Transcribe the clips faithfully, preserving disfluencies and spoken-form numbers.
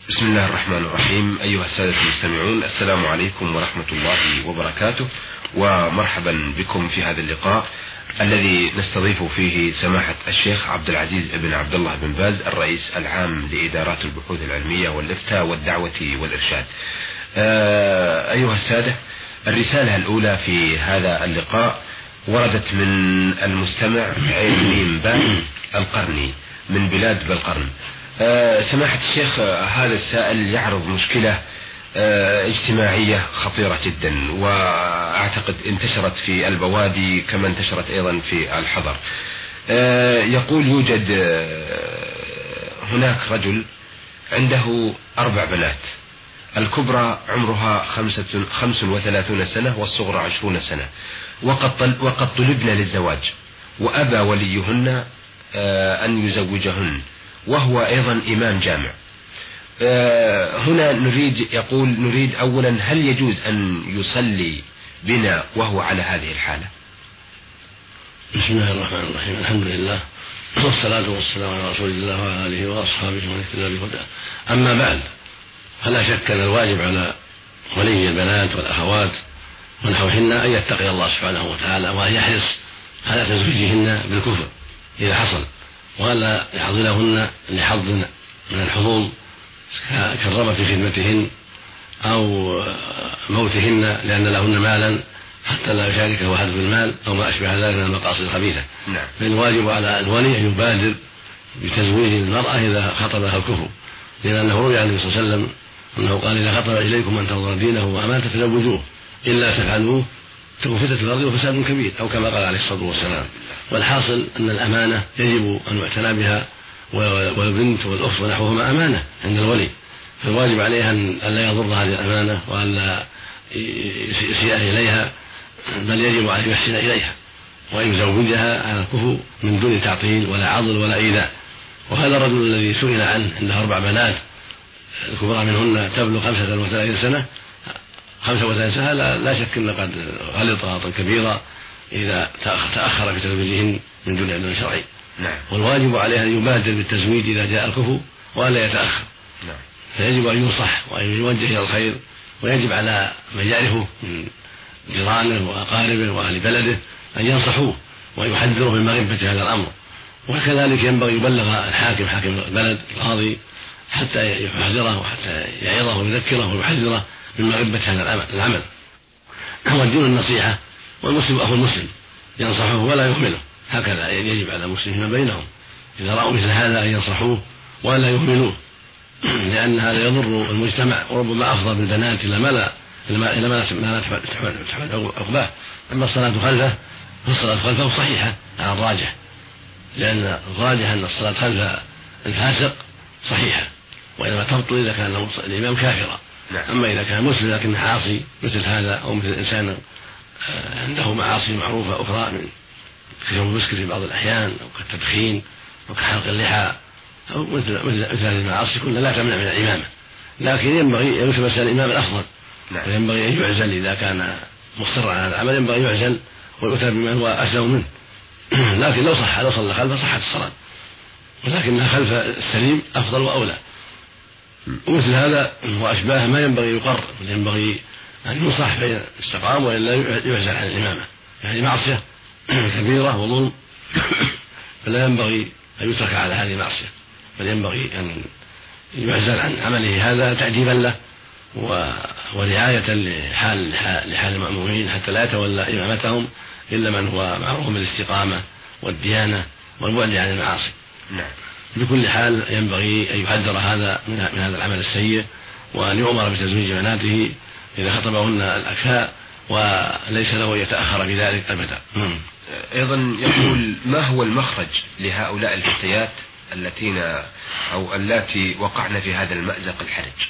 بسم الله الرحمن الرحيم. أيها السادة المستمعون، السلام عليكم ورحمة الله وبركاته، ومرحبا بكم في هذا اللقاء الذي نستضيف فيه سماحة الشيخ عبد العزيز بن عبد الله بن باز، الرئيس العام لإدارات البحوث العلمية والإفتاء والدعوة والإرشاد. أيها السادة، الرسالة الأولى في هذا اللقاء وردت من المستمع عين ميم باء القرني من بلاد بالقرن. سماحة الشيخ، هذا السائل يعرض مشكلة اجتماعية خطيرة جدا، وأعتقد انتشرت في البوادي كما انتشرت أيضا في الحضر. يقول يوجد هناك رجل عنده أربع بنات، الكبرى عمرها خمسة خمس وثلاثون سنة والصغرى عشرون سنة، وقد وقد طلبن للزواج، وأبى وليهن أن يزوجهن، وهو أيضا إمام جامع. هنا نريد يقول نريد أولا، هل يجوز أن يصلي بنا وهو على هذه الحالة؟ بسم الله الرحمن الرحيم، الحمد لله والصلاة والسلام على رسول الله وعلى آله وأصحابه ومن اهتدى بهداه. أما بعد، فلا شك أن الواجب على ولي البنات والأخوات ونحوهن أن يتقي الله سبحانه وتعالى، وأن يحرص على تزويجهن بالكفر إذا حصل، ولا يحضنهن لحظ من الحظوظ كالرغبة في خدمتهن أو موتهن لأن لهن مالا حتى لا يشاركه أحد في المال أو ما أشبه ذلك من المقاصد الخبيثة. نعم. فالواجب على الولي أن يبادر بتزويج المرأة إذا خطبها الكفر، لأنه روي عن النبي صلى الله عليه وسلم أنه قال: إذا خطب إليكم من ترضون دينه وأمانته فزوجوه، إلا تفعلوه تكون فتنة في الأرض وفساد كبير، أو كما قال عليه الصلاة والسلام. والحاصل أن الأمانة يجب أن يعتنى بها، والبنت والأخت ونحوهما أمانة عند الولي، فالواجب عليها أن لا يضر هذه الأمانة وأن لا يسيء إليها، بل يجب عليه يحسن إليها وأن يزوجها على الكفو من دون تعطيل ولا عضل ولا إيذاء. وهذا الرجل الذي سئل عنه عنده أربع بنات، الكبرى منهن تبلغ خمسة وثلاثين سنة خمسة وثلاثين سنة لا, لا شك أن قد غلط غلطا كبيرا إذا تأخر في تزويجهن من دون إذن شرعي. نعم. والواجب عليه أن يبادر بالتزويج إذا جاء الكفو ولا يتأخر. نعم. فيجب أن ينصح وأن يوجه إلى الخير، ويجب على من يعرفه من جيرانه وأقاربه وأهل بلده أن ينصحوه ويحذروه من مغبة هذا الأمر. وكذلك ينبغي يبلغ الحاكم حاكم البلد القاضي حتى يحذره وحتى يعظه ويذكره ويحذره من مغبة هذا العمل. والدين النصيحة، والمسلم أخو المسلم ينصحه ولا يهمله، هكذا يجب على المسلم فيما بينهم إذا رأوا مثل هذا أن ينصحوه ولا يهملوه، لأن هذا يضر المجتمع، وربما أفضى بالبنات إلى ما لا إلى ما لا تحمل عقباه. أما الصلاة خلفه فالصلاة خلفه صحيحة على الراجح، لأن الراجح أن الصلاة خلف الفاسق صحيحة، وإنما تبطل إذا كان الإمام كافرا. نعم. أما إذا كان مسلم لكنه عاصي مثل هذا، أو مثل إنسان عنده معاصي معروفة أخرى من كشرب المسكر في بعض الأحيان، أو كالتدخين، أو كحلق اللحى، أو مثل مثل مثل هذه المعاصي كلها لا تمنع من الإمامة، لكن ينبغي أن يتمثل الإمام الأفضل. نعم. وينبغي أن يعزل إذا كان مصرا على العمل، ينبغي أن يعزل ويؤتى بمن هو أسلم منه. لكن لو صح لو صلى خلفه صحت الصلاة، ولكنها خلف السليم أفضل وأولى. ومثل هذا وأشباه ما ينبغي يقر، بل ينبغي أن ينصح بين استقام وإلا يعزل عن الإمامة، يعني معصية كبيرة وظلم، فلا ينبغي أن يترك على هذه المعصية، بل ينبغي أن يعزل عن عمله هذا تأديبا له ورعاية لحال لحال المأمومين، حتى لا يتولى إمامتهم إلا من هو معروف بالاستقامة والديانة والبعد عن المعاصي. نعم. بكل حال ينبغي أن يحذر هذا من هذا العمل السيء، وأن يؤمر بتزويج بناته إذا خطبهن الأكفاء، وليس له أن يتأخر بذلك أبدا. أيضا يقول: ما هو المخرج لهؤلاء الفتيات التين أو اللاتي وقعن في هذا المأزق الحرج؟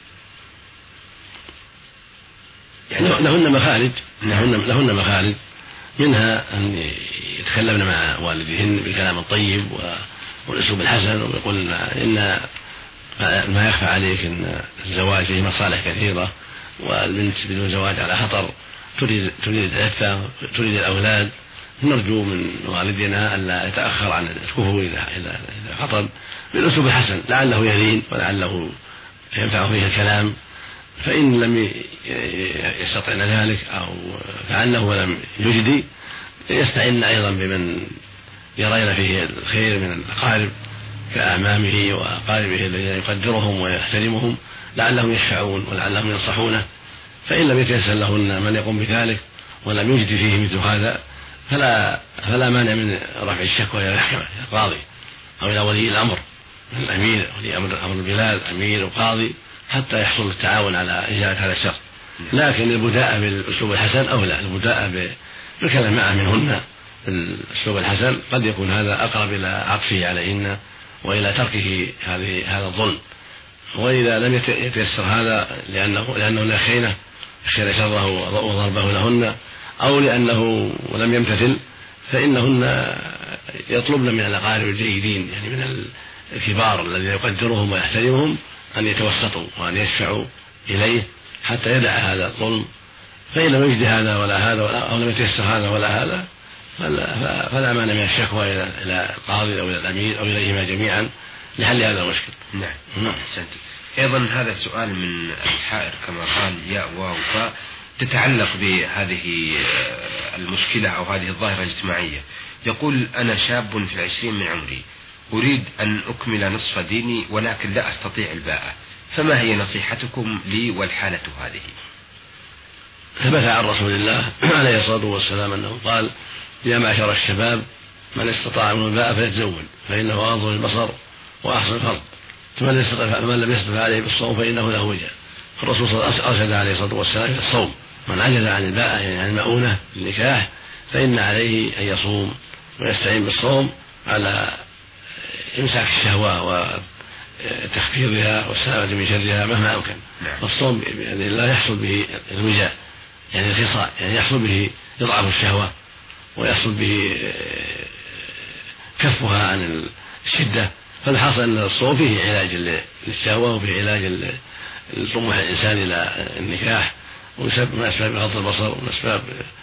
يعني لهن مخارج لهن, لهن مخارج منها أن يتكلمن مع والدهن بالكلام الطيب والأسلوب الحسن، ويقولن إن ما يخفى عليك أن الزواج فيه مصالح كثيرة، والبنت بدون زواج على خطر، تريد تريد العفة، تريد الأولاد، نرجو من والدنا ألا يتأخر عن الكفو إذا إذا خطب بالأسلوب الحسن، لعله يلين ولعله ينفع فيه الكلام، فإن لم يستطعن ذلك أو فعله ولم يجدي يستعين أيضا بمن يرين فيه الخير من الأقارب كأعمامه وأقاربه الذين يقدرهم ويحترمهم لعلهم يشفعون ولعلهم ينصحونه. فإن لم يتيسر لهن من يقوم بذلك ولم يجد فيه مثل هذا فلا, فلا مانع من رفع الشكوى إلى المحكمة إلى القاضي أو إلى ولي الأمر من الأمير ولي أمر البلاد أمير وقاضي حتى يحصل التعاون على إزالة هذا الشر. لكن البداء بالأسلوب الحسن أو لا، البداء بالكلام معه منهن بالأسلوب الحسن قد يكون هذا أقرب إلى عطفه عليهن وإلى تركه هذه هذا الظلم. وإذا لم يتيسر هذا لأنه لأنه لا خينة خير شره وضربه لهن أو لأنه لم يمتثل فإنهن يطلبن من الأقارب الجيدين يعني من الكبار الذين يقدرهم ويحترمهم أن يتوسطوا وأن يشفعوا إليه حتى يدع هذا الظلم. فإن لم يجد هذا ولا هذا ولا أو لم يتيسر هذا ولا هذا فلا, فلا مانع من الشكوى إلى القاضي أو إلى الأمير أو إليهما جميعا لحل هذا المشكل. نعم. نعم. أحسنت. أيضا هذا السؤال من الحائر كما قال ياء واو فاء تتعلق بهذه المشكلة أو هذه الظاهرة الاجتماعية. يقول: أنا شاب في العشرين من عمري أريد أن أكمل نصف ديني ولكن لا أستطيع الباءة، فما هي نصيحتكم لي والحالة هذه؟ ثبت عن رسول الله عليه الصلاة والسلام أنه قال: يا معشر الشباب من استطاع منكم الباءة فليتزوج فإنه أغض للبصر وأحسن الفرج، فمن لم يستطع عليه بالصوم فإنه له وجه. فالرسول صلى الله عليه وسلم أرشد عليه الصلاة والسلام إلى الصوم. من عجز عن الباءة يعني عن المؤونة للنكاح فإن عليه أن يصوم ويستعين بالصوم على إمساك الشهوة وتخفيضها والسلامة من شرها مهما أمكن. فالصوم يعني لا يحصل به الوجاء يعني الخصاء، يعني يحصل به إضعاف الشهوة ويحصل به كفها عن الشدة. فالحاصل أن الصوم فيه علاج للشهوة وفيه علاج لطموح الإنسان إلى النكاح ومن أسباب غض البصر ومن أسباب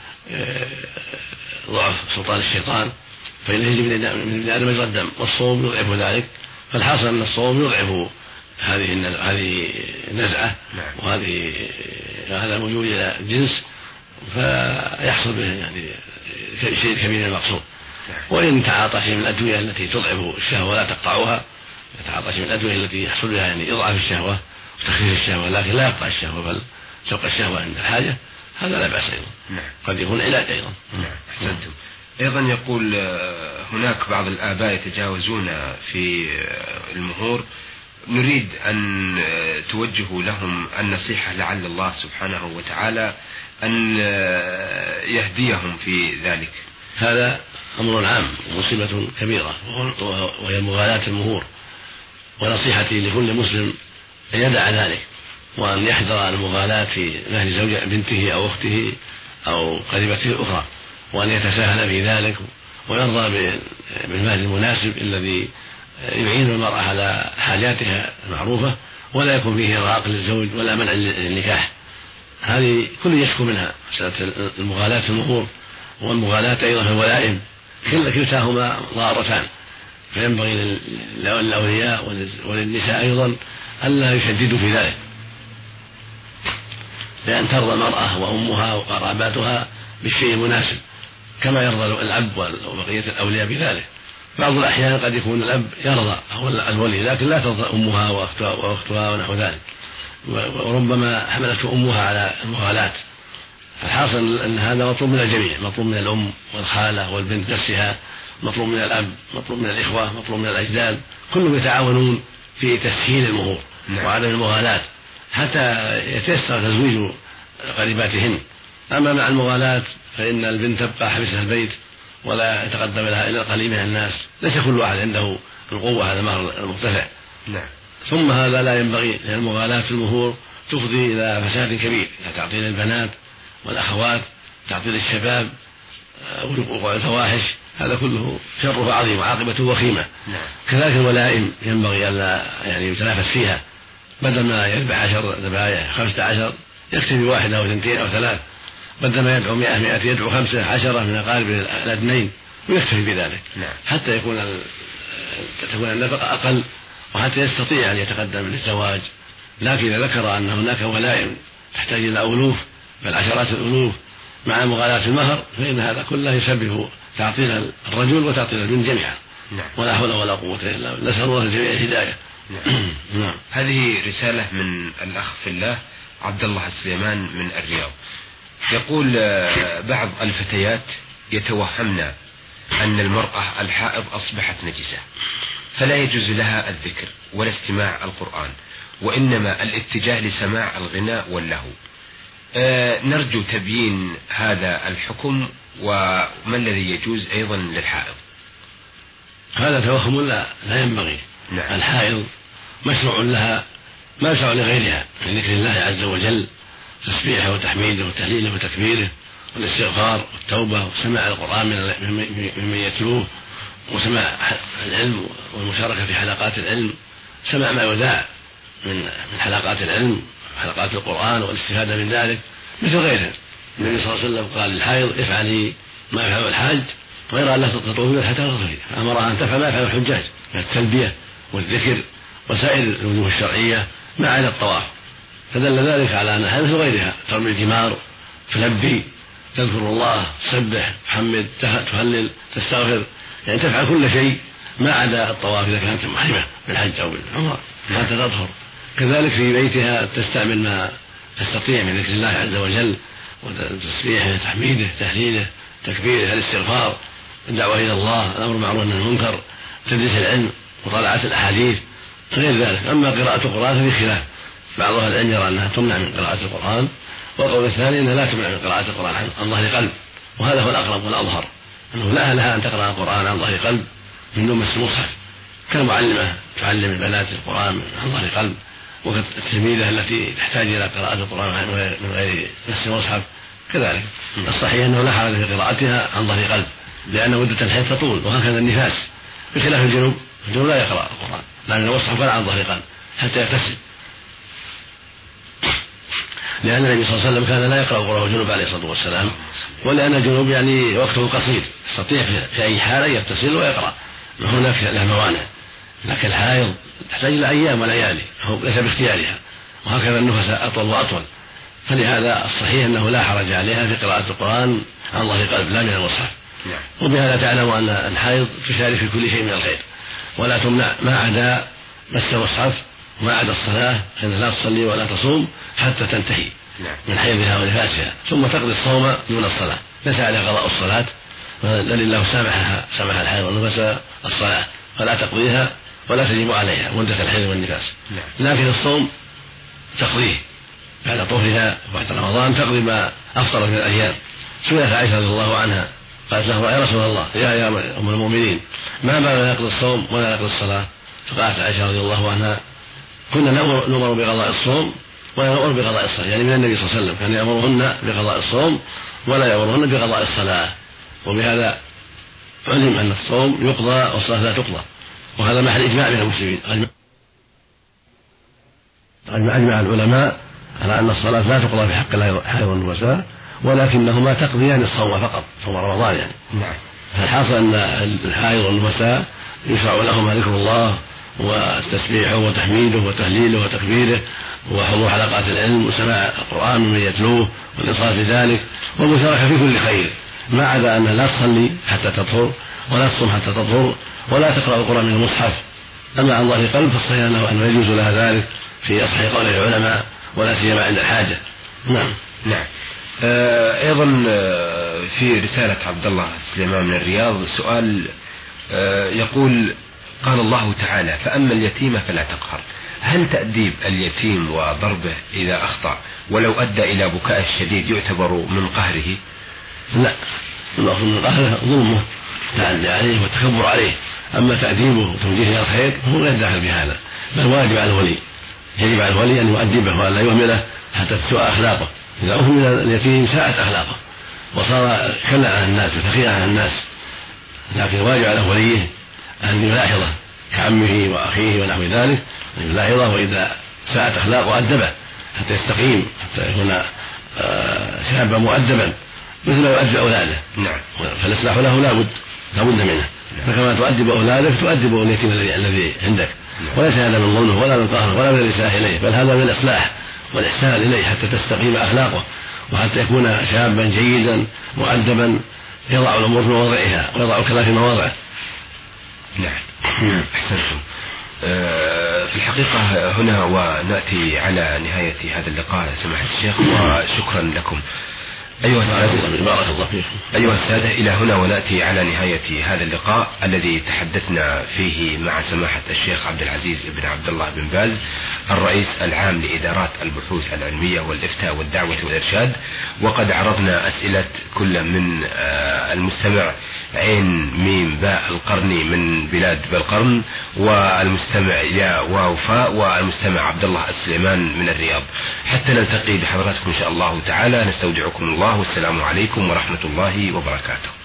ضعف سلطان الشيطان، فإنه يجب من ابن آدم مجرى الدم والصوم يضعف ذلك. فالحاصل أن الصوم يضعف هذه هذه النزعة وهذه هذا الميول إلى الجنس فيحصل به يعني شيء كبير من المقصود. وإن تعاطى شيء من الأدوية التي تضعف الشهوة ولا تقطعها، يتعاطى شيء من الأدوية التي يحصل بها يعني إضعاف الشهوة وتخفيف الشهوة لكن لا يقطع الشهوة بل تبقى الشهوة عند الحاجة، هذا لا بأس أيضا. نعم. قد يكون علاج أيضا. نعم. أحسنتم. أيضا يقول هناك بعض الآباء يتجاوزون في المهور، نريد أن توجهوا لهم النصيحة لعل الله سبحانه وتعالى أن يهديهم في ذلك. هذا أمر عام ومصيبة كبيرة وهي مغالاة المهور، ونصيحتي لكل مسلم أن يدع ذلك وأن يحذر المغالاة في مهر زوجة بنته أو أخته أو قريبته الأخرى، وأن يتساهل في ذلك ويرضى بالمهر المناسب الذي يعين المرأة على حاجاتها المعروفة ولا يكون فيه إرهاق للزوج ولا منع للنكاح. هذه كل يشكو منها مسألة المغالاة في المهور والمغالاة أيضا في الولائم، كلتاهما ضارتان، فينبغي للأولياء وللنساء أيضا ألا يشددوا في ذلك، بأن ترضى المرأة وأمها وقراباتها بالشيء المناسب كما يرضى الأب وبقية الأولياء بذلك. بعض الأحيان قد يكون الأب يرضى أو الولي لكن لا ترضى أمها وأختها, وأختها ونحو ذلك، وربما حملته أمها على المغالاة. فالحاصل أن هذا مطلوب من الجميع، مطلوب من الأم والخالة والبنت نفسها، مطلوب من الأب، مطلوب من الإخوة، مطلوب من الأجداد، كلهم يتعاونون في تسهيل المهور وعدم المغالاة حتى يتيسر تزويج قريباتهن. أما مع المغالاة فإن البنت تبقى حبسها البيت ولا يتقدم لها إلا القليل من الناس، ليس كل واحد عنده القوة على المهر المرتفع. نعم. ثم هذا لا ينبغي، لأن المغالاة في المهور تفضي إلى فساد كبير، إلى تعطيل البنات والأخوات، تعطيل الشباب، وقوع الفواحش، هذا كله شره عظيم وعاقبته وخيمة. نعم. كذلك الولائم ينبغي ألا يعني يتنافس فيها، بدل ما يذبح عشر ذبائح خمسة عشر يكتفي واحدة أو اثنتين أو ثلاث، بدل ما يدعو مئة مئة يدعو خمسة عشرة من أقارب الأدنين ويكتفي بذلك. نعم. حتى يكون تكون النفقة أقل وحتى يستطيع أن يتقدم للزواج لكن إذا ذكر أن هناك ولائم تحتاج إلى ألوف بل عشرات الألوف مع مغالاة المهر فإن هذا كله يسبب تعطيل الرجل وتعطيل البنت جميعا. نعم. ولا حول ولا قوة إلا بالله، نسأل الله الجميع الهداية. نعم. نعم. هذه رسالة من الأخ في الله عبد الله السليمان من الرياض، يقول بعض الفتيات يتوهمن أن المرأة الحائض أصبحت نجسة فلا يجوز لها الذكر ولا استماع القرآن وإنما الاتجاه لسماع الغناء واللهو. أه نرجو تبيين هذا الحكم وما الذي يجوز أيضا للحائض. هذا توهم لا, لا ينبغي. نعم. الحائض مشروع لها ما يشرع لغيرها من ذكر الله عز وجل، تسبيحه وتحميده وتهليله وتكبيره والاستغفار والتوبة وسماع القرآن ممن يتلوه وسماع العلم والمشاركة في حلقات العلم، سماع ما يذاع من حلقات العلم حلقات القرآن والاستفادة من ذلك مثل غيره. النبي صلى الله عليه وسلم قال للحائض افعلي ما يفعل الحاج غير أن لا تطوفي حتى تطهري، فأمرها أن تفعل ما يفعل الحجاج من التلبية والذكر وسائر الوجوه الشرعية ما عدا الطواف، فدل ذلك على أنها مثل غيرها ترمي الجمار تلبي تذكر الله تسبح تحمد تهلل تستغفر، يعني تفعل كل شيء ما عدا الطواف إذا كانت محرمة بالحج أو بالعمرة حتى تطهر. كذلك في بيتها تستعمل ما تستطيع من ذكر الله عز وجل وتسبيحه تحميده تهليله تكبيره الاستغفار الدعوة إلى الله الأمر بالمعروف والنهي عن المنكر تدريس العلم وطالعة الأحاديث غير ذلك. أما قراءة القرآن ففي خلاف، بعض أهل العلم يرى أنها تمنع من قراءة القرآن، والقول الثاني أنها لا تمنع من قراءة القرآن عن ظهر قلب، وهذا هو الأقرب والأظهر أنه لا لها أن تقرأ القرآن عن ظهر قلب من دون مس المصحف كالمعلمة تعلم البنات القرآن عن ظهر قلب، والتلميذة التي تحتاج إلى قراءة القرآن من غير مس المصحف كذلك. الصحيح أنه لا حرج في قراءتها عن ظهر قلب لأن مدة الحيض تطول، وهكذا النفاس بخلاف الجنوب، الجنوب لا يقرأ القرآن لا من المصحف ولا عن ظهر قلب حتى يغتسل، لأن النبي صلى الله عليه وسلم كان لا يقرأ القرآن الجنوب عليه الصلاة والسلام، ولأن الجنوب يعني وقته قصير يستطيع في أي حالة يغتسل ويقرأ، هناك له موانع، لكن الحائض تحتاج إلى أيام وليالي ليس باختيارها، وهكذا النفساء أطول وأطول، فلهذا الصحيح أنه لا حرج عليها في قراءة القرآن عن ظهر قلب لا من المصحف. وبهذا تعلم أن الحائض تشارك في كل شيء من الخير ولا تمنع ما عدا مس المصحف وما عدا الصلاة، فإنها لا تصلي ولا تصوم حتى تنتهي من حيضها ونفاسها، ثم تقضي الصوم دون الصلاة، ليس عليها قضاء الصلاة، بل الله سامحها سامح الحيض والنفاس الصلاة فلا تقضيها ولا تجب عليها مدة الحيض والنفاس، لكن الصوم تقضيه بعد طهرها وبعد رمضان تقضي ما أفطر من الأيام. سئلت عائشة رضي الله عنها قالت له يا رسول الله يا يا أم المؤمنين ما بال لا يقضي الصوم ولا يقضي الصلاة؟ فقالت عائشة رضي الله عنها كنا نؤمر بقضاء الصوم ولا نؤمر بقضاء الصلاة، يعني من النبي صلى الله عليه وسلم كان يأمرهن بقضاء الصوم ولا يأمرهن بقضاء الصلاة، وبهذا علم أن الصوم يقضى والصلاة لا تقضى، وهذا محل إجماع من المسلمين. أجمع العلماء على أن الصلاة لا تقضى في حق الحائض والنفساء ولكنهما تقضيان الصوم فقط، صوم رمضان يعني. نعم. فالحاصل أن الحائض والنفساء يشرع لهما ذكر الله والتسبيح وتحميده وتهليله وتكبيره وحضور حلقات العلم وسماع القرآن ممن يتلوه والإنصات لذلك والمشاركة في كل خير، ما عدا أن لا تصلي حتى تطهر ولا تصوم حتى تطهر ولا تقرأ القرآن من المصحف. أما عن ظهر قلب فالصحيح أنه يجوز لها ذلك في أصح قول العلماء ولا سيما عند الحاجة. نعم. نعم. آه أيضا آه في رسالة عبد الله سليمان من الرياض سؤال آه يقول قال الله تعالى فأما اليتيم فلا تقهر، هل تأديب اليتيم وضربه إذا أخطأ ولو أدى إلى بكاء الشديد يعتبر من قهره؟ لا، المقصود من قهره ظلمه التعدي عليه والتكبر عليه، أما تأديبه وتوجيهه إلى الخير هو غير داخل بهذا، بل واجب على الولي، يجب على الولي أن يؤدبه وأن لا يهمله حتى تسوء أخلاقه، إذا أهمل اليتيم ساءت أخلاقه وصار كلا على الناس وثقيلا على الناس، لكن واجب على وليه أن يلاحظه كعمه وأخيه ونحو ذلك، أن يلاحظه وإذا ساءت أخلاقه أدبه حتى يستقيم حتى يكون شابا مؤدبا مثل ما يؤدب أولاده. نعم. فالإصلاح له لابد لابد منه، فكما تؤدب أولادك تؤدب اليتيم الذي عندك وليس هذا من ظلمه ولا من قهره ولا من الإساءة إليه، بل هذا من الإصلاح والإحسان إليه حتى تستقيم أخلاقه وحتى يكون شابا جيدا مؤدبا يضع الأمور في مواضعها ويضع الكلام في مواضعه. نعم أحسنتم. في الحقيقة هنا ونأتي على نهاية هذا اللقاء سماحة الشيخ، وشكرا لكم. أيها السادة بارك الله فيكم. أيها السادة إلى هنا ونأتي على نهاية هذا اللقاء الذي تحدثنا فيه مع سماحة الشيخ عبد العزيز بن عبد الله بن باز الرئيس العام لإدارات البحوث العلمية والإفتاء والدعوة والإرشاد، وقد عرضنا أسئلة كل من المستمع عين ميم باء القرني من بلاد بالقرن، والمستمع ياء واو فاء، والمستمع عبد الله السليمان من الرياض. حتى نلتقي بحضراتكم إن شاء الله تعالى، نستودعكم الله والسلام عليكم ورحمة الله وبركاته.